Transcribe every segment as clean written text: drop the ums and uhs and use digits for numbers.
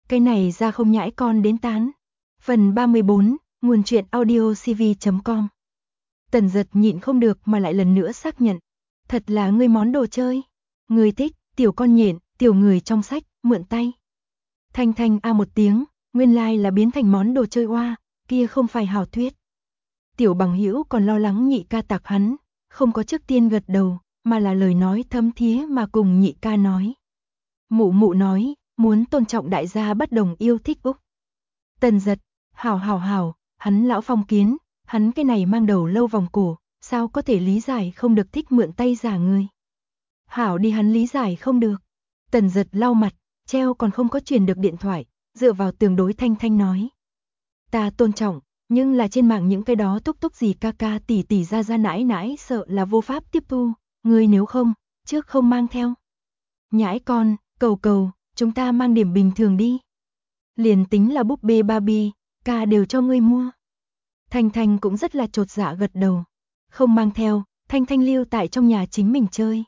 Cái này ra không nhãi con đến tán. Phần 34, nguồn truyện audiocv.com. Tần Giật nhịn không được mà lại lần nữa xác nhận. Thật là ngươi món đồ chơi. Ngươi thích, tiểu con nhện, tiểu người trong sách, mượn tay. Thanh Thanh a một tiếng, nguyên lai là biến thành món đồ chơi oa, kia không phải hảo thuyết. Tiểu Bằng Hữu còn lo lắng nhị ca tặc hắn, không có trước tiên gật đầu, mà là lời nói thấm thía mà cùng nhị ca nói. Mụ mụ nói, muốn tôn trọng đại gia bất đồng yêu thích Úc. Tần Giật, hảo, hắn lão phong kiến, hắn cái này mang đầu lâu vòng cổ, sao có thể lý giải không được thích mượn tay giả người. Hảo đi hắn lý giải không được. Tần Giật lau mặt, treo còn không có truyền được điện thoại, dựa vào tường đối Thanh Thanh nói. Ta tôn trọng, nhưng là trên mạng những cái đó túc túc gì ca ca tỷ tỷ ra nãi nãi sợ là vô pháp tiếp thu, ngươi nếu không, trước không mang theo. Nhãi con, cầu, chúng ta mang điểm bình thường đi. Liền tính là búp bê Barbie, ca đều cho ngươi mua. Thanh Thanh cũng rất là chột dạ gật đầu. Không mang theo, Thanh Thanh lưu tại trong nhà chính mình chơi.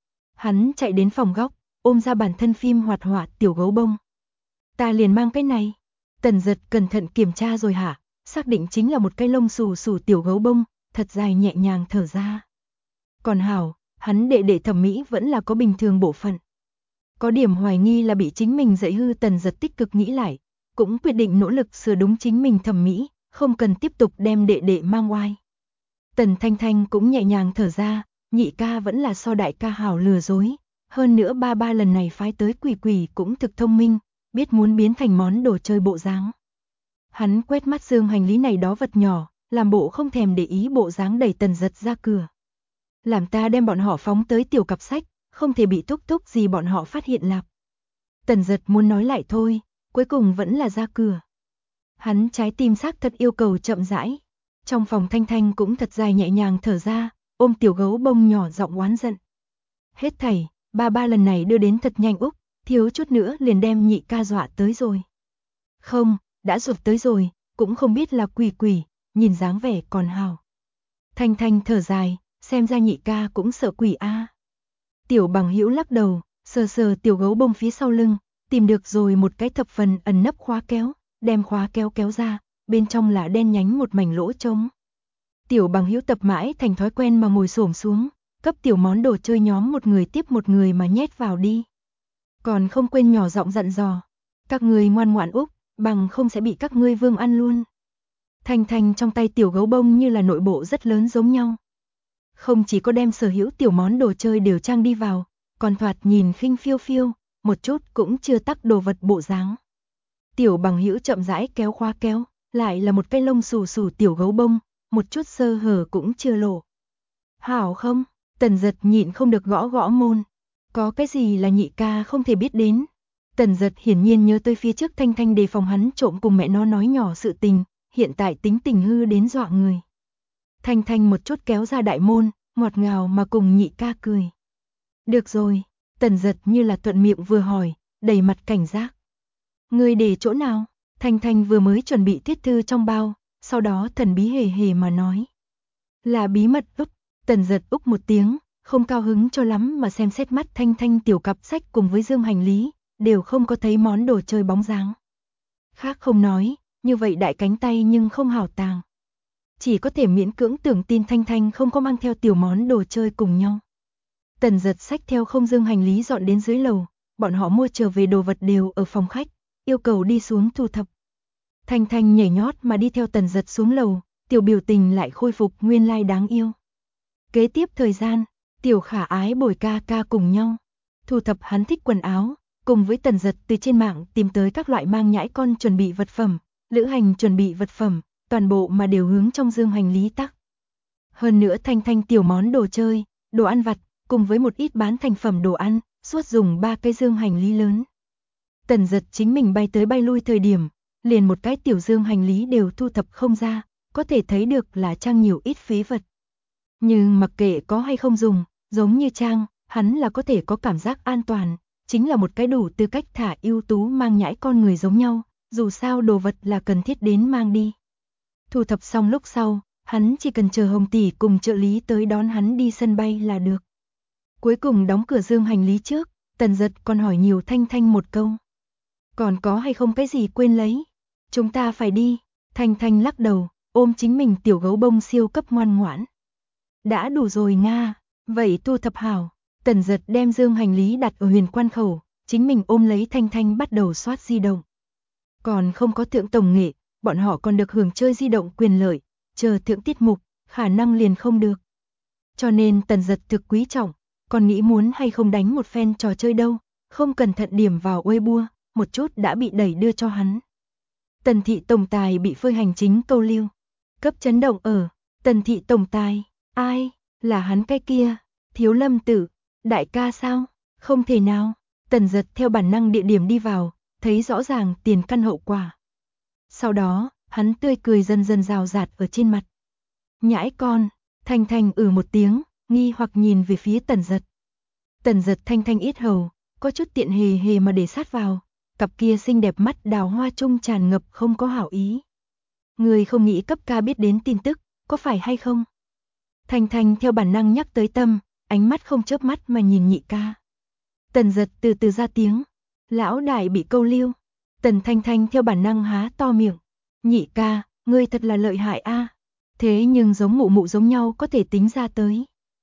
Hắn chạy đến phòng góc, ôm ra bản thân phim hoạt họa tiểu gấu bông. Ta liền mang cái này. Tần Giật cẩn thận kiểm tra rồi hả, xác định chính là một cái lông xù xù tiểu gấu bông, thật dài nhẹ nhàng thở ra. Còn hảo, hắn đệ đệ thẩm mỹ vẫn là có bình thường bộ phận. Có điểm hoài nghi là bị chính mình dạy hư. Tần Giật tích cực nghĩ lại, cũng quyết định nỗ lực sửa đúng chính mình thẩm mỹ, không cần tiếp tục đem đệ đệ mang oai. Tần Thanh Thanh cũng nhẹ nhàng thở ra, nhị ca vẫn là so đại ca hảo lừa dối, hơn nữa ba lần này phái tới quỷ cũng thực thông minh, biết muốn biến thành món đồ chơi bộ dáng. Hắn quét mắt dương hành lý này đó vật nhỏ, làm bộ không thèm để ý bộ dáng đẩy Tần Giật ra cửa. Làm ta đem bọn họ phóng tới tiểu cặp sách, không thể bị túc túc gì bọn họ phát hiện lạc. Tần Giật muốn nói lại thôi, cuối cùng vẫn là ra cửa. Hắn trái tim xác thật yêu cầu chậm rãi. Trong phòng Thanh Thanh cũng thật dài nhẹ nhàng thở ra, ôm tiểu gấu bông nhỏ giọng oán giận. Hết thảy, ba lần này đưa đến thật nhanh Úc, thiếu chút nữa liền đem nhị ca dọa tới rồi. Không, đã rụt tới rồi, cũng không biết là quỷ, nhìn dáng vẻ còn hào. Thanh Thanh thở dài, xem ra nhị ca cũng sợ quỷ a. Tiểu Bằng Hữu lắc đầu, sờ tiểu gấu bông phía sau lưng, tìm được rồi một cái thập phần ẩn nấp khóa kéo, đem khóa kéo ra, bên trong là đen nhánh một mảnh lỗ trống. Tiểu Bằng Hữu tập mãi thành thói quen mà ngồi xổm xuống, cấp tiểu món đồ chơi nhóm một người tiếp một người mà nhét vào đi. Còn không quên nhỏ giọng dặn dò, các người ngoan ngoãn Úc, bằng không sẽ bị các ngươi vương ăn luôn. Thanh Thanh trong tay tiểu gấu bông như là nội bộ rất lớn giống nhau. Không chỉ có đem sở hữu tiểu món đồ chơi đều trang đi vào, còn thoạt nhìn khinh phiêu, một chút cũng chưa tắc đồ vật bộ dáng. Tiểu Bằng Hữu chậm rãi kéo khóa kéo, lại là một cái lông xù xù tiểu gấu bông, một chút sơ hở cũng chưa lộ. Hảo không? Tần Giật nhịn không được gõ môn. Có cái gì là nhị ca không thể biết đến? Tần Giật hiển nhiên nhớ tới phía trước Thanh Thanh đề phòng hắn trộm cùng mẹ nó nói nhỏ sự tình, hiện tại tính tình hư đến dọa người. Thanh Thanh một chút kéo ra đại môn, ngọt ngào mà cùng nhị ca cười. Được rồi, Tần Giật như là thuận miệng vừa hỏi, đầy mặt cảnh giác. Ngươi để chỗ nào? Thanh Thanh vừa mới chuẩn bị tiết thư trong bao, sau đó thần bí hề mà nói. Là bí mật Úc. Tần Giật Úc một tiếng, không cao hứng cho lắm mà xem xét mắt Thanh Thanh tiểu cặp sách cùng với dương hành lý, đều không có thấy món đồ chơi bóng dáng. Khác không nói, như vậy đại cánh tay nhưng không hảo tàng. Chỉ có thể miễn cưỡng tưởng tin Thanh Thanh không có mang theo tiểu món đồ chơi cùng nhau. Tần Giật xách theo không dương hành lý dọn đến dưới lầu, bọn họ mua trở về đồ vật đều ở phòng khách, yêu cầu đi xuống thu thập. Thanh Thanh nhảy nhót mà đi theo Tần Giật xuống lầu, tiểu biểu tình lại khôi phục nguyên lai đáng yêu. Kế tiếp thời gian, tiểu khả ái bồi ca cùng nhau thu thập hắn thích quần áo, cùng với Tần Giật từ trên mạng tìm tới các loại mang nhãi con chuẩn bị vật phẩm, lữ hành chuẩn bị vật phẩm, toàn bộ mà đều hướng trong dương hành lý tắc. Hơn nữa Thanh Thanh tiểu món đồ chơi, đồ ăn vặt, cùng với một ít bán thành phẩm đồ ăn, suốt dùng 3 cái dương hành lý lớn. Tần Giật chính mình bay tới bay lui thời điểm, liền một cái tiểu dương hành lý đều thu thập không ra, có thể thấy được là trang nhiều ít phế vật. Nhưng mặc kệ có hay không dùng, giống như trang, hắn là có thể có cảm giác an toàn, chính là một cái đủ tư cách thả ưu tú mang nhãi con người giống nhau, dù sao đồ vật là cần thiết đến mang đi. Thu thập xong lúc sau, hắn chỉ cần chờ Hồng tỷ cùng trợ lý tới đón hắn đi sân bay là được. Cuối cùng đóng cửa dương hành lý trước, Tần Giật còn hỏi nhiều Thanh Thanh một câu. Còn có hay không cái gì quên lấy? Chúng ta phải đi. Thanh Thanh lắc đầu, ôm chính mình tiểu gấu bông siêu cấp ngoan ngoãn. Đã đủ rồi Nga, vậy thu thập hảo. Tần Giật đem dương hành lý đặt ở huyền quan khẩu, chính mình ôm lấy Thanh Thanh bắt đầu soát di động. Còn không có thượng tổng nghệ, bọn họ còn được hưởng chơi di động quyền lợi, chờ thượng tiết mục, khả năng liền không được. Cho nên Tần Giật thực quý trọng, còn nghĩ muốn hay không đánh một phen trò chơi đâu, không cẩn thận điểm vào Weibo, một chút đã bị đẩy đưa cho hắn. Tần thị tổng tài bị phơi hành chính câu lưu. Cấp chấn động ở, Tần thị tổng tài, ai, là hắn cái kia, Thiếu Lâm Tử, đại ca sao, không thể nào. Tần Giật theo bản năng địa điểm đi vào, thấy rõ ràng tiền căn hậu quả. Sau đó, hắn tươi cười dần dần rào rạt ở trên mặt. Nhãi con, Thanh Thanh một tiếng, nghi hoặc nhìn về phía Tần Giật. Tần Giật Thanh Thanh ít hầu, có chút tiện hề hề mà để sát vào, cặp kia xinh đẹp mắt đào hoa trung tràn ngập không có hảo ý. Người không nghĩ cấp ca biết đến tin tức, có phải hay không? Thanh Thanh theo bản năng nhắc tới tâm, ánh mắt không chớp mắt mà nhìn nhị ca. Tần Giật từ từ ra tiếng, lão đại bị câu lưu. Tần Thanh Thanh theo bản năng há to miệng, nhị ca, ngươi thật là lợi hại a. Thế nhưng giống mụ mụ giống nhau có thể tính ra tới.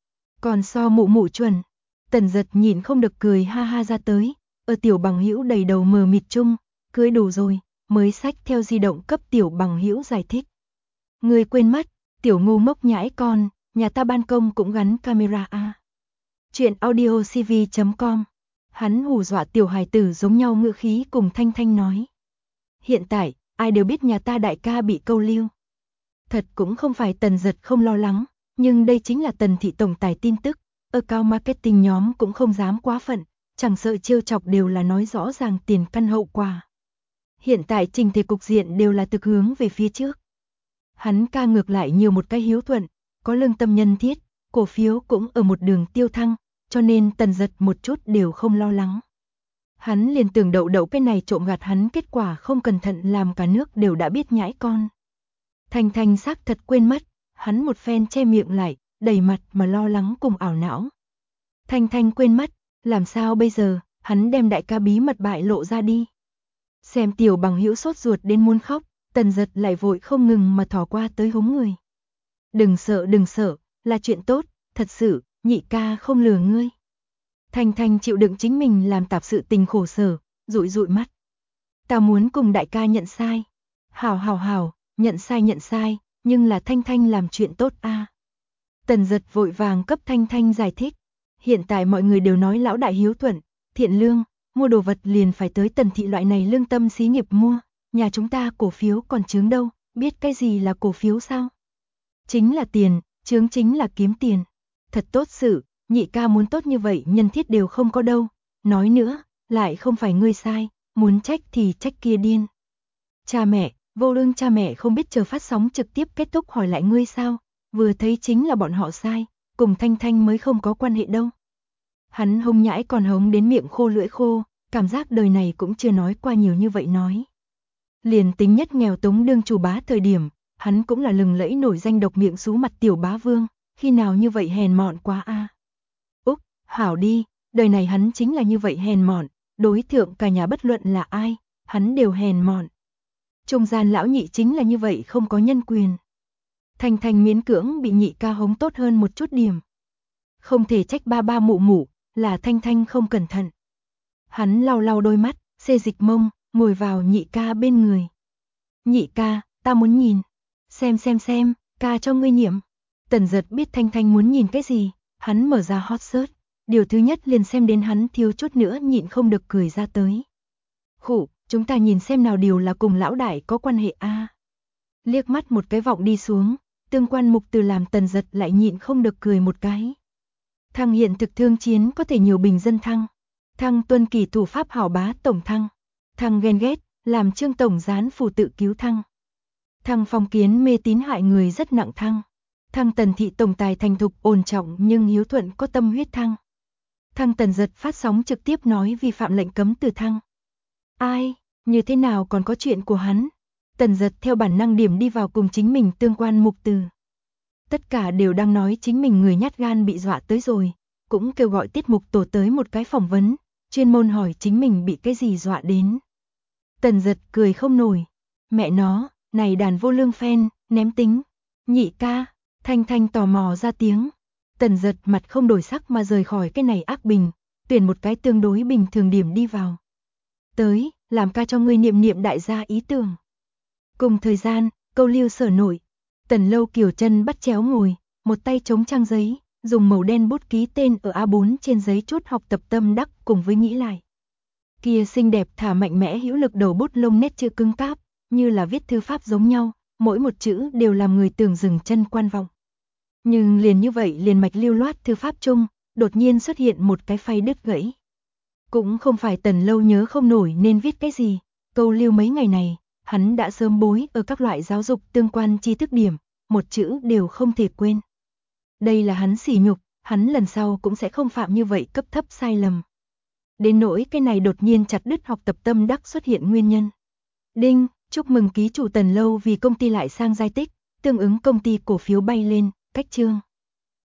Còn so mụ mụ chuẩn. Tần Giật nhịn không được cười ha ha ra tới, ở tiểu bằng hữu đầy đầu mờ mịt chung, cưới đủ rồi, mới xách theo di động cấp tiểu bằng hữu giải thích. Ngươi quên mất, tiểu ngu ngốc nhãi con, nhà ta ban công cũng gắn camera a. Chuyện audiocv.com. Hắn hù dọa tiểu hài tử giống nhau ngữ khí cùng Thanh Thanh nói. Hiện tại, ai đều biết nhà ta đại ca bị câu lưu. Thật cũng không phải Tần Giật không lo lắng, nhưng đây chính là Tần thị tổng tài tin tức, ở cao marketing nhóm cũng không dám quá phận, chẳng sợ trêu chọc đều là nói rõ ràng tiền căn hậu quả. Hiện tại trình thể cục diện đều là thực hướng về phía trước. Hắn ca ngược lại nhiều một cái hiếu thuận, có lương tâm nhân thiết, cổ phiếu cũng ở một đường tiêu thăng, cho nên Tần Giật một chút đều không lo lắng. Hắn liền tưởng đậu đậu cái này trộm gạt hắn, kết quả không cẩn thận làm cả nước đều đã biết nhãi con. Thanh Thanh xác thật quên mất, hắn một phen che miệng lại, đầy mặt mà lo lắng cùng ảo não. Thanh Thanh quên mất, làm sao bây giờ, hắn đem đại ca bí mật bại lộ ra đi. Xem tiểu bằng hữu sốt ruột đến muốn khóc, Tần Giật lại vội không ngừng mà thò qua tới hống người. Đừng sợ, là chuyện tốt, thật sự, nhị ca không lừa ngươi. Thanh Thanh chịu đựng chính mình làm tạp sự tình khổ sở, dụi dụi mắt. Ta muốn cùng đại ca nhận sai. Hảo, nhận sai, nhưng là Thanh Thanh làm chuyện tốt a. Tần Giật vội vàng cấp Thanh Thanh giải thích. Hiện tại mọi người đều nói lão đại hiếu thuận, thiện lương, mua đồ vật liền phải tới Tần thị loại này lương tâm xí nghiệp mua. Nhà chúng ta cổ phiếu còn chướng đâu, biết cái gì là cổ phiếu sao? Chính là tiền, chướng chính là kiếm tiền. Thật tốt sự, nhị ca muốn tốt như vậy nhân thiết đều không có đâu. Nói nữa, lại không phải ngươi sai, muốn trách thì trách kia điên. Cha mẹ, vô lương cha mẹ không biết chờ phát sóng trực tiếp kết thúc hỏi lại ngươi sao, vừa thấy chính là bọn họ sai, cùng Thanh Thanh mới không có quan hệ đâu. Hắn hông nhãi còn hống đến miệng khô lưỡi khô, cảm giác đời này cũng chưa nói qua nhiều như vậy nói. Liền tính nhất nghèo túng đương chủ bá thời điểm, hắn cũng là lừng lẫy nổi danh độc miệng xú mặt tiểu bá vương, khi nào như vậy hèn mọn quá a. Úc, hảo đi, đời này hắn chính là như vậy hèn mọn, đối thượng cả nhà bất luận là ai, hắn đều hèn mọn. Trung gian lão nhị chính là như vậy không có nhân quyền. Thanh Thanh miễn cưỡng bị nhị ca hống tốt hơn một chút điểm. Không thể trách ba ba mụ mụ, là Thanh Thanh không cẩn thận. Hắn lau đôi mắt, xê dịch mông, ngồi vào nhị ca bên người. Nhị ca, ta muốn nhìn. Xem, ca cho ngươi nhiệm. Tần Giật biết Thanh Thanh muốn nhìn cái gì, hắn mở ra hot search. Điều thứ nhất liền xem đến hắn thiếu chút nữa nhịn không được cười ra tới. Khụ, chúng ta nhìn xem nào điều là cùng lão đại có quan hệ a. Liếc mắt một cái vọng đi xuống, tương quan mục từ làm Tần Giật lại nhịn không được cười một cái. Thăng hiện thực thương chiến có thể nhiều bình dân thăng. Thăng tuân kỳ thủ pháp hảo bá tổng thăng. Thăng ghen ghét, làm Trương tổng gián phù tự cứu thăng. Thăng phong kiến mê tín hại người rất nặng thăng. Thăng Tần thị tổng tài thành thục ổn trọng nhưng hiếu thuận có tâm huyết thăng. Thăng Tần Giật phát sóng trực tiếp nói vi phạm lệnh cấm từ thăng. Ai, như thế nào còn có chuyện của hắn? Tần Giật theo bản năng điểm đi vào cùng chính mình tương quan mục từ. Tất cả đều đang nói chính mình người nhát gan bị dọa tới rồi, cũng kêu gọi tiết mục tổ tới một cái phỏng vấn, chuyên môn hỏi chính mình bị cái gì dọa đến. Tần Giật cười không nổi. Mẹ nó, này đàn vô lương phen, ném tính. Nhị ca, Thanh Thanh tò mò ra tiếng. Tần Giật mặt không đổi sắc mà rời khỏi cái này ác bình, tuyển một cái tương đối bình thường điểm đi vào. Tới, làm ca cho ngươi niệm niệm đại gia ý tưởng. Cùng thời gian, Câu Lưu Sở nội, Tần Lâu Kiều chân bắt chéo ngồi, một tay chống trang giấy, dùng màu đen bút ký tên ở A4 trên giấy chốt học tập tâm đắc cùng với nghĩ lại. Kia xinh đẹp thả mạnh mẽ hữu lực đầu bút lông nét chữ cứng cáp, như là viết thư pháp giống nhau, mỗi một chữ đều làm người tưởng dừng chân quan vọng. Nhưng liền như vậy liền mạch lưu loát thư pháp chung, đột nhiên xuất hiện một cái phay đứt gãy. Cũng không phải Tần Lâu nhớ không nổi nên viết cái gì, Câu Lưu mấy ngày này, hắn đã sớm bối ở các loại giáo dục tương quan tri thức điểm, một chữ đều không thể quên. Đây là hắn sỉ nhục, hắn lần sau cũng sẽ không phạm như vậy cấp thấp sai lầm. Đến nỗi cái này đột nhiên chặt đứt học tập tâm đắc xuất hiện nguyên nhân. Đinh, chúc mừng ký chủ Tần Lâu vì công ty lại sang giai tích, tương ứng công ty cổ phiếu bay lên, cách chương.